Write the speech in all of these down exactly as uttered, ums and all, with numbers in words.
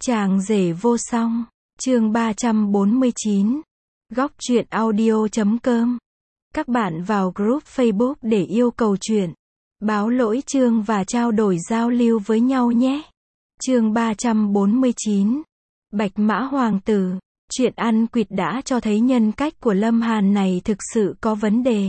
Chàng rể vô song, chương ba trăm bốn mươi chín. Góc truyện audio chấm com. Các bạn vào group Facebook để yêu cầu truyện, báo lỗi chương và trao đổi giao lưu với nhau nhé. Chương ba trăm bốn mươi chín. Bạch Mã Hoàng tử. Chuyện ăn quỵt đã cho thấy nhân cách của Lâm Hàn này thực sự có vấn đề.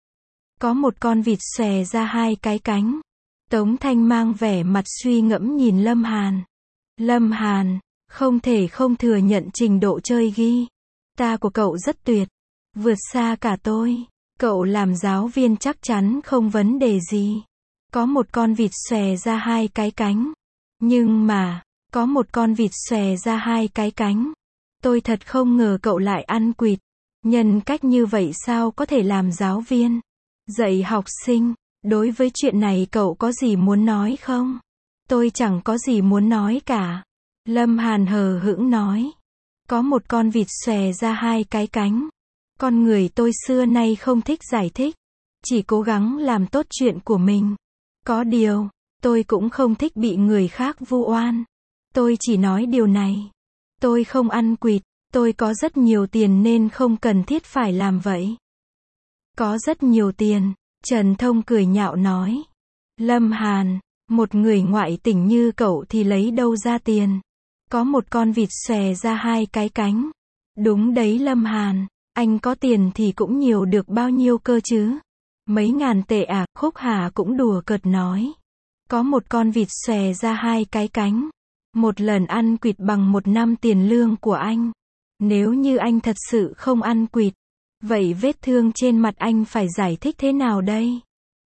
Có một con vịt xòe ra hai cái cánh. Tống Thanh mang vẻ mặt suy ngẫm nhìn Lâm Hàn. Lâm Hàn, không thể không thừa nhận trình độ chơi guitar của cậu rất tuyệt, vượt xa cả tôi. Cậu làm giáo viên chắc chắn không vấn đề gì. Có một con vịt xòe ra hai cái cánh. Nhưng mà, có một con vịt xòe ra hai cái cánh. Tôi thật không ngờ cậu lại ăn quỵt. Nhân cách như vậy sao có thể làm giáo viên, dạy học sinh? Đối với chuyện này cậu có gì muốn nói không? Tôi chẳng có gì muốn nói cả. Lâm Hàn hờ hững nói. Có một con vịt xòe ra hai cái cánh. Con người tôi xưa nay không thích giải thích, chỉ cố gắng làm tốt chuyện của mình. Có điều, tôi cũng không thích bị người khác vu oan. Tôi chỉ nói điều này. Tôi không ăn quỵt, tôi có rất nhiều tiền nên không cần thiết phải làm vậy. Có rất nhiều tiền, Trần Thông cười nhạo nói. Lâm Hàn, một người ngoại tình như cậu thì lấy đâu ra tiền? Có một con vịt xòe ra hai cái cánh. Đúng đấy Lâm Hàn, anh có tiền thì cũng nhiều được bao nhiêu cơ chứ? Mấy ngàn tệ à? Khúc Hà cũng đùa cợt nói. Có một con vịt xòe ra hai cái cánh. Một lần ăn quỵt bằng một năm tiền lương của anh. Nếu như anh thật sự không ăn quỵt, vậy vết thương trên mặt anh phải giải thích thế nào đây?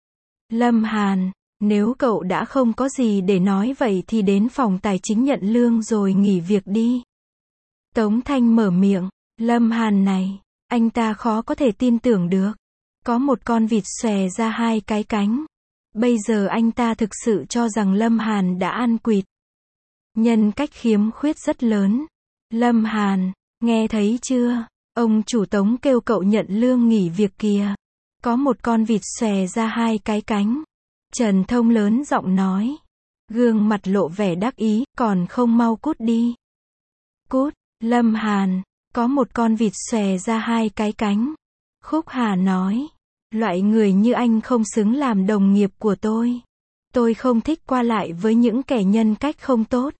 Lâm Hàn, nếu cậu đã không có gì để nói vậy thì đến phòng tài chính nhận lương rồi nghỉ việc đi. Tống Thanh mở miệng. Lâm Hàn này, anh ta khó có thể tin tưởng được. Có một con vịt xòe ra hai cái cánh. Bây giờ anh ta thực sự cho rằng Lâm Hàn đã ăn quỵt. Nhân cách khiếm khuyết rất lớn. Lâm Hàn, nghe thấy chưa? Ông chủ Tống kêu cậu nhận lương nghỉ việc kìa. Có một con vịt xòe ra hai cái cánh. Trần Thông lớn giọng nói. Gương mặt lộ vẻ đắc ý, còn không mau cút đi. Cút. Lâm Hàn, có một con vịt xòe ra hai cái cánh. Khúc Hà nói. Loại người như anh không xứng làm đồng nghiệp của tôi. Tôi không thích qua lại với những kẻ nhân cách không tốt.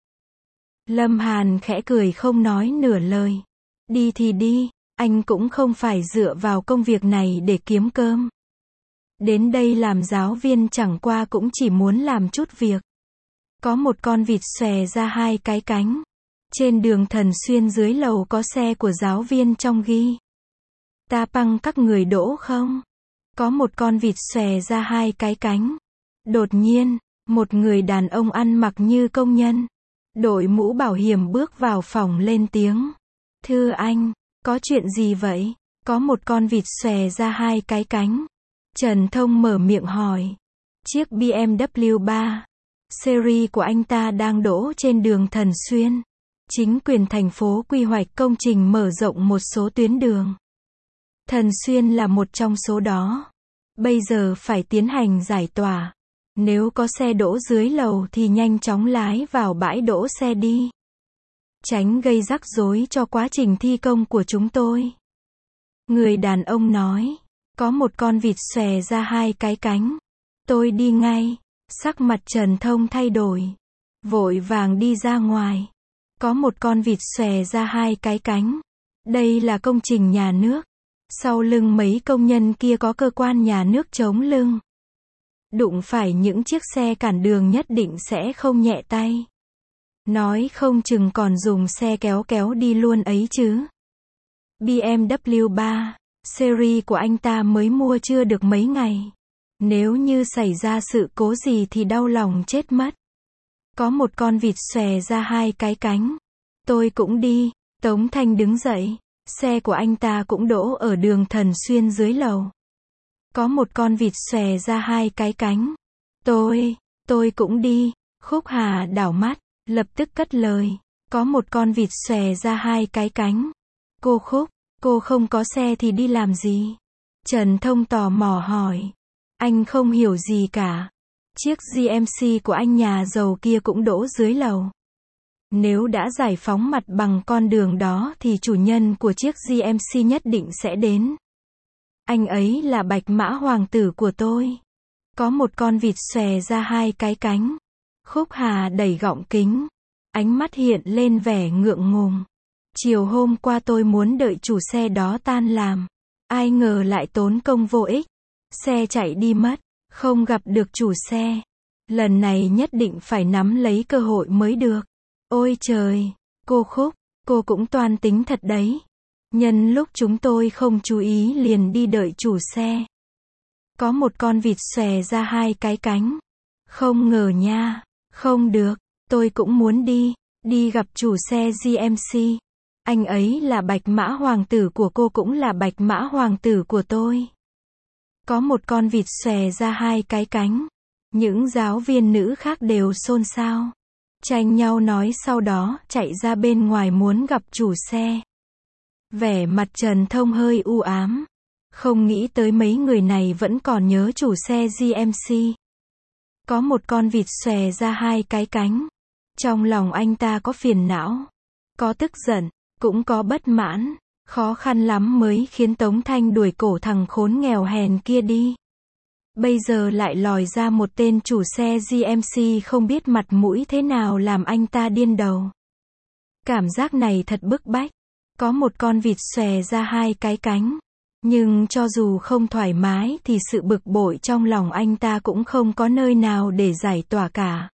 Lâm Hàn khẽ cười không nói nửa lời. Đi thì đi, anh cũng không phải dựa vào công việc này để kiếm cơm. Đến đây làm giáo viên chẳng qua cũng chỉ muốn làm chút việc. Có một con vịt xòe ra hai cái cánh. Trên đường Thần Xuyên dưới lầu có xe của giáo viên trong ghi. Ta băng các người đỗ không? Có một con vịt xòe ra hai cái cánh. Đột nhiên, một người đàn ông ăn mặc như công nhân, đội mũ bảo hiểm bước vào phòng lên tiếng. Thưa anh, có chuyện gì vậy? Có một con vịt xòe ra hai cái cánh. Trần Thông mở miệng hỏi. Chiếc B M W ba Series của anh ta đang đỗ trên đường Thần Xuyên. Chính quyền thành phố quy hoạch công trình mở rộng một số tuyến đường. Thần Xuyên là một trong số đó. Bây giờ phải tiến hành giải tỏa. Nếu có xe đỗ dưới lầu thì nhanh chóng lái vào bãi đỗ xe đi. Tránh gây rắc rối cho quá trình thi công của chúng tôi. Người đàn ông nói. Có một con vịt xòe ra hai cái cánh. Tôi đi ngay. Sắc mặt Trần Thông thay đổi. Vội vàng đi ra ngoài. Có một con vịt xòe ra hai cái cánh. Đây là công trình nhà nước. Sau lưng mấy công nhân kia có cơ quan nhà nước chống lưng. Đụng phải những chiếc xe cản đường nhất định sẽ không nhẹ tay. Nói không chừng còn dùng xe kéo kéo đi luôn ấy chứ. B M W ba Series của anh ta mới mua chưa được mấy ngày. Nếu như xảy ra sự cố gì thì đau lòng chết mất. Có một con vịt xòe ra hai cái cánh. Tôi cũng đi. Tống Thanh đứng dậy. Xe của anh ta cũng đỗ ở đường Thần Xuyên dưới lầu. Có một con vịt xòe ra hai cái cánh. Tôi, tôi cũng đi. Khúc Hà đảo mắt, lập tức cất lời. Có một con vịt xòe ra hai cái cánh. Cô Khúc, cô không có xe thì đi làm gì? Trần Thông tò mò hỏi. Anh không hiểu gì cả. Chiếc G M C của anh nhà giàu kia cũng đỗ dưới lầu. Nếu đã giải phóng mặt bằng con đường đó thì chủ nhân của chiếc giê em xê nhất định sẽ đến. Anh ấy là bạch mã hoàng tử của tôi. Có một con vịt xòe ra hai cái cánh. Khúc Hà đẩy gọng kính. Ánh mắt hiện lên vẻ ngượng ngùng. Chiều hôm qua tôi muốn đợi chủ xe đó tan làm. Ai ngờ lại tốn công vô ích. Xe chạy đi mất. Không gặp được chủ xe. Lần này nhất định phải nắm lấy cơ hội mới được. Ôi trời, cô Khúc, cô cũng toan tính thật đấy. Nhân lúc chúng tôi không chú ý liền đi đợi chủ xe. Có một con vịt xòe ra hai cái cánh. Không ngờ nha, không được, tôi cũng muốn đi, đi gặp chủ xe giê em xê. Anh ấy là bạch mã hoàng tử của cô cũng là bạch mã hoàng tử của tôi. Có một con vịt xòe ra hai cái cánh. Những giáo viên nữ khác đều xôn xao. Tranh nhau nói sau đó chạy ra bên ngoài muốn gặp chủ xe. Vẻ mặt Trần Thông hơi u ám. Không nghĩ tới mấy người này vẫn còn nhớ chủ xe giê em xê. Có một con vịt xòe ra hai cái cánh. Trong lòng anh ta có phiền não, có tức giận, cũng có bất mãn. Khó khăn lắm mới khiến Tống Thanh đuổi cổ thằng khốn nghèo hèn kia đi. Bây giờ lại lòi ra một tên chủ xe giê em xê không biết mặt mũi thế nào làm anh ta điên đầu. Cảm giác này thật bức bách. Có một con vịt xòe ra hai cái cánh. Nhưng cho dù không thoải mái thì sự bực bội trong lòng anh ta cũng không có nơi nào để giải tỏa cả.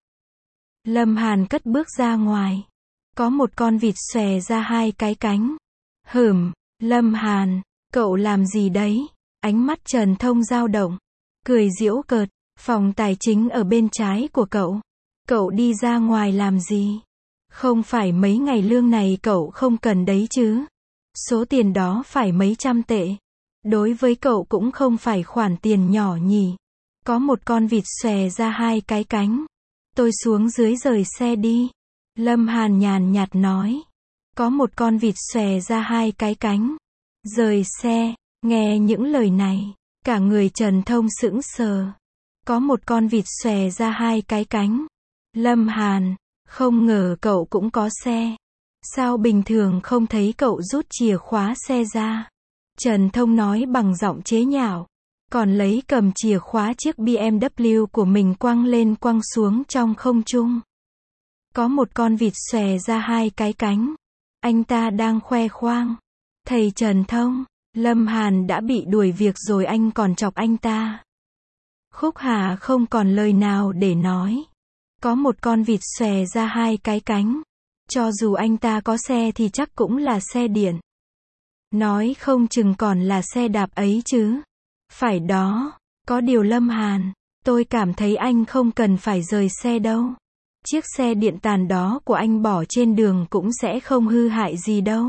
Lâm Hàn cất bước ra ngoài. Có một con vịt xòe ra hai cái cánh. Hửm, Lâm Hàn, cậu làm gì đấy? Ánh mắt Trần Thông dao động. Cười giễu cợt, phòng tài chính ở bên trái của cậu. Cậu đi ra ngoài làm gì? Không phải mấy ngày lương này cậu không cần đấy chứ? Số tiền đó phải mấy trăm tệ. Đối với cậu cũng không phải khoản tiền nhỏ nhỉ. Có một con vịt xòe ra hai cái cánh. Tôi xuống dưới rời xe đi. Lâm Hàn nhàn nhạt nói. Có một con vịt xòe ra hai cái cánh. Rời xe, nghe những lời này. Cả người Trần Thông sững sờ. Có một con vịt xòe ra hai cái cánh. Lâm Hàn, không ngờ cậu cũng có xe. Sao bình thường không thấy cậu rút chìa khóa xe ra? Trần Thông nói bằng giọng chế nhạo. Còn lấy cầm chìa khóa chiếc bê em vê của mình quăng lên quăng xuống trong không trung. Có một con vịt xòe ra hai cái cánh. Anh ta đang khoe khoang. Thầy Trần Thông, Lâm Hàn đã bị đuổi việc rồi anh còn chọc anh ta. Khúc Hà không còn lời nào để nói. Có một con vịt xòe ra hai cái cánh. Cho dù anh ta có xe thì chắc cũng là xe điện. Nói không chừng còn là xe đạp ấy chứ. Phải đó, có điều Lâm Hàn, tôi cảm thấy anh không cần phải rời xe đâu. Chiếc xe điện tàn đó của anh bỏ trên đường cũng sẽ không hư hại gì đâu.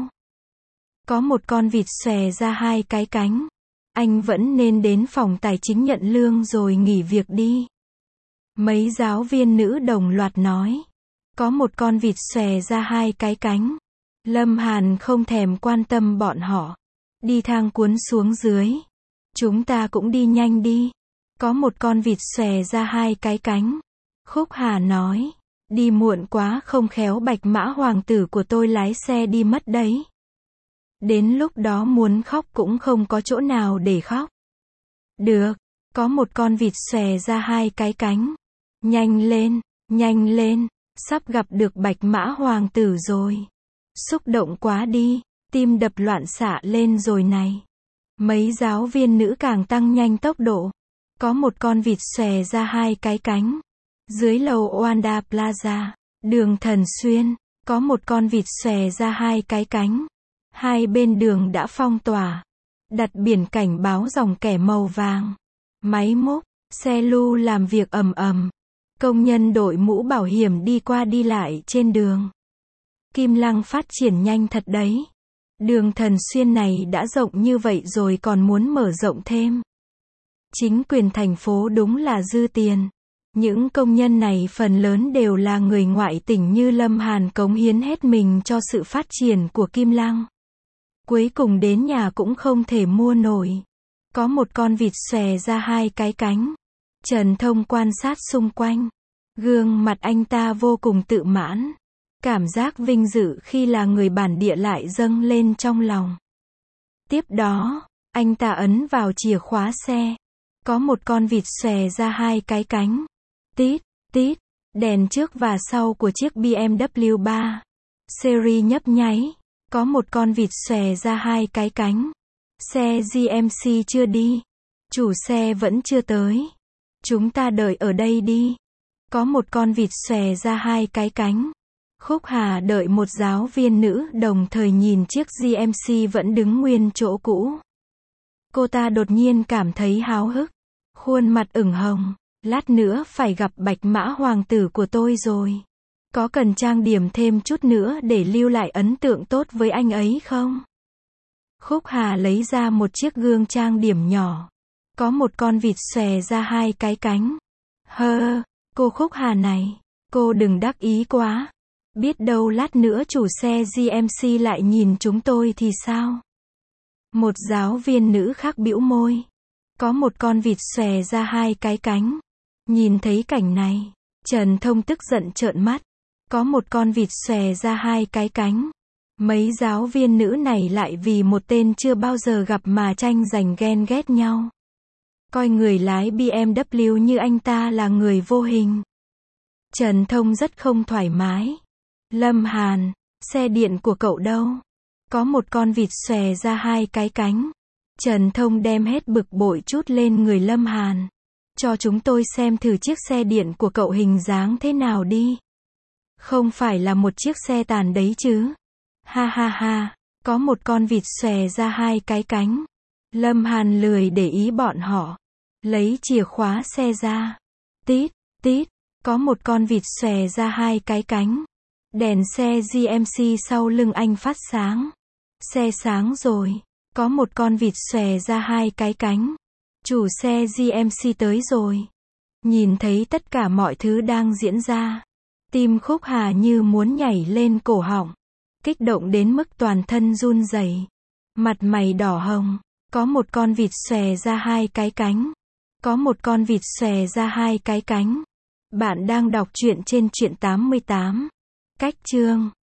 Có một con vịt xòe ra hai cái cánh. Anh vẫn nên đến phòng tài chính nhận lương rồi nghỉ việc đi. Mấy giáo viên nữ đồng loạt nói. Có một con vịt xòe ra hai cái cánh. Lâm Hàn không thèm quan tâm bọn họ. Đi thang cuốn xuống dưới. Chúng ta cũng đi nhanh đi. Có một con vịt xòe ra hai cái cánh. Khúc Hà nói. Đi muộn quá không khéo bạch mã hoàng tử của tôi lái xe đi mất đấy. Đến lúc đó muốn khóc cũng không có chỗ nào để khóc. Được, có một con vịt xòe ra hai cái cánh. Nhanh lên, nhanh lên, sắp gặp được bạch mã hoàng tử rồi. Xúc động quá đi, tim đập loạn xạ lên rồi này. Mấy giáo viên nữ càng tăng nhanh tốc độ. Có một con vịt xòe ra hai cái cánh. Dưới lầu Wanda Plaza, đường Thần Xuyên, có một con vịt xòe ra hai cái cánh. Hai bên đường đã phong tỏa. Đặt biển cảnh báo dòng kẻ màu vàng. Máy múc, xe lu làm việc ầm ầm. Công nhân đội mũ bảo hiểm đi qua đi lại trên đường. Kim Lăng phát triển nhanh thật đấy. Đường Thần Xuyên này đã rộng như vậy rồi còn muốn mở rộng thêm. Chính quyền thành phố đúng là dư tiền. Những công nhân này phần lớn đều là người ngoại tỉnh như Lâm Hàn cống hiến hết mình cho sự phát triển của Kim Lăng. Cuối cùng đến nhà cũng không thể mua nổi. Có một con vịt xòe ra hai cái cánh. Trần Thông quan sát xung quanh. Gương mặt anh ta vô cùng tự mãn. Cảm giác vinh dự khi là người bản địa lại dâng lên trong lòng. Tiếp đó, anh ta ấn vào chìa khóa xe. Có một con vịt xòe ra hai cái cánh. Tít, tít, đèn trước và sau của chiếc bê em vê ba Series nhấp nháy. Có một con vịt xòe ra hai cái cánh. Xe giê em xê chưa đi. Chủ xe vẫn chưa tới. Chúng ta đợi ở đây đi. Có một con vịt xòe ra hai cái cánh. Khúc Hà đợi một giáo viên nữ đồng thời nhìn chiếc giê em xê vẫn đứng nguyên chỗ cũ. Cô ta đột nhiên cảm thấy háo hức. Khuôn mặt ửng hồng. Lát nữa phải gặp bạch mã hoàng tử của tôi rồi. Có cần trang điểm thêm chút nữa để lưu lại ấn tượng tốt với anh ấy không? Khúc Hà lấy ra một chiếc gương trang điểm nhỏ. Có một con vịt xòe ra hai cái cánh. Hơ, cô Khúc Hà này, cô đừng đắc ý quá. Biết đâu lát nữa chủ xe giê em xê lại nhìn chúng tôi thì sao? Một giáo viên nữ khác bĩu môi. Có một con vịt xòe ra hai cái cánh. Nhìn thấy cảnh này, Trần Thông tức giận trợn mắt. Có một con vịt xòe ra hai cái cánh. Mấy giáo viên nữ này lại vì một tên chưa bao giờ gặp mà tranh giành ghen ghét nhau. Coi người lái bê em vê như anh ta là người vô hình. Trần Thông rất không thoải mái. Lâm Hàn, xe điện của cậu đâu? Có một con vịt xòe ra hai cái cánh. Trần Thông đem hết bực bội chút lên người Lâm Hàn. Cho chúng tôi xem thử chiếc xe điện của cậu hình dáng thế nào đi. Không phải là một chiếc xe tàn đấy chứ. Ha ha ha, có một con vịt xòe ra hai cái cánh. Lâm Hàn lười để ý bọn họ. Lấy chìa khóa xe ra. Tít, tít, có một con vịt xòe ra hai cái cánh. Đèn xe giê em xê sau lưng anh phát sáng. Xe sáng rồi. Có một con vịt xòe ra hai cái cánh. Chủ xe giê em xê tới rồi. Nhìn thấy tất cả mọi thứ đang diễn ra. Tim Khúc Hà như muốn nhảy lên cổ họng. Kích động đến mức toàn thân run rẩy. Mặt mày đỏ hồng. Có một con vịt xòe ra hai cái cánh. Có một con vịt xòe ra hai cái cánh. Bạn đang đọc truyện trên truyện tám mươi tám. Cách chương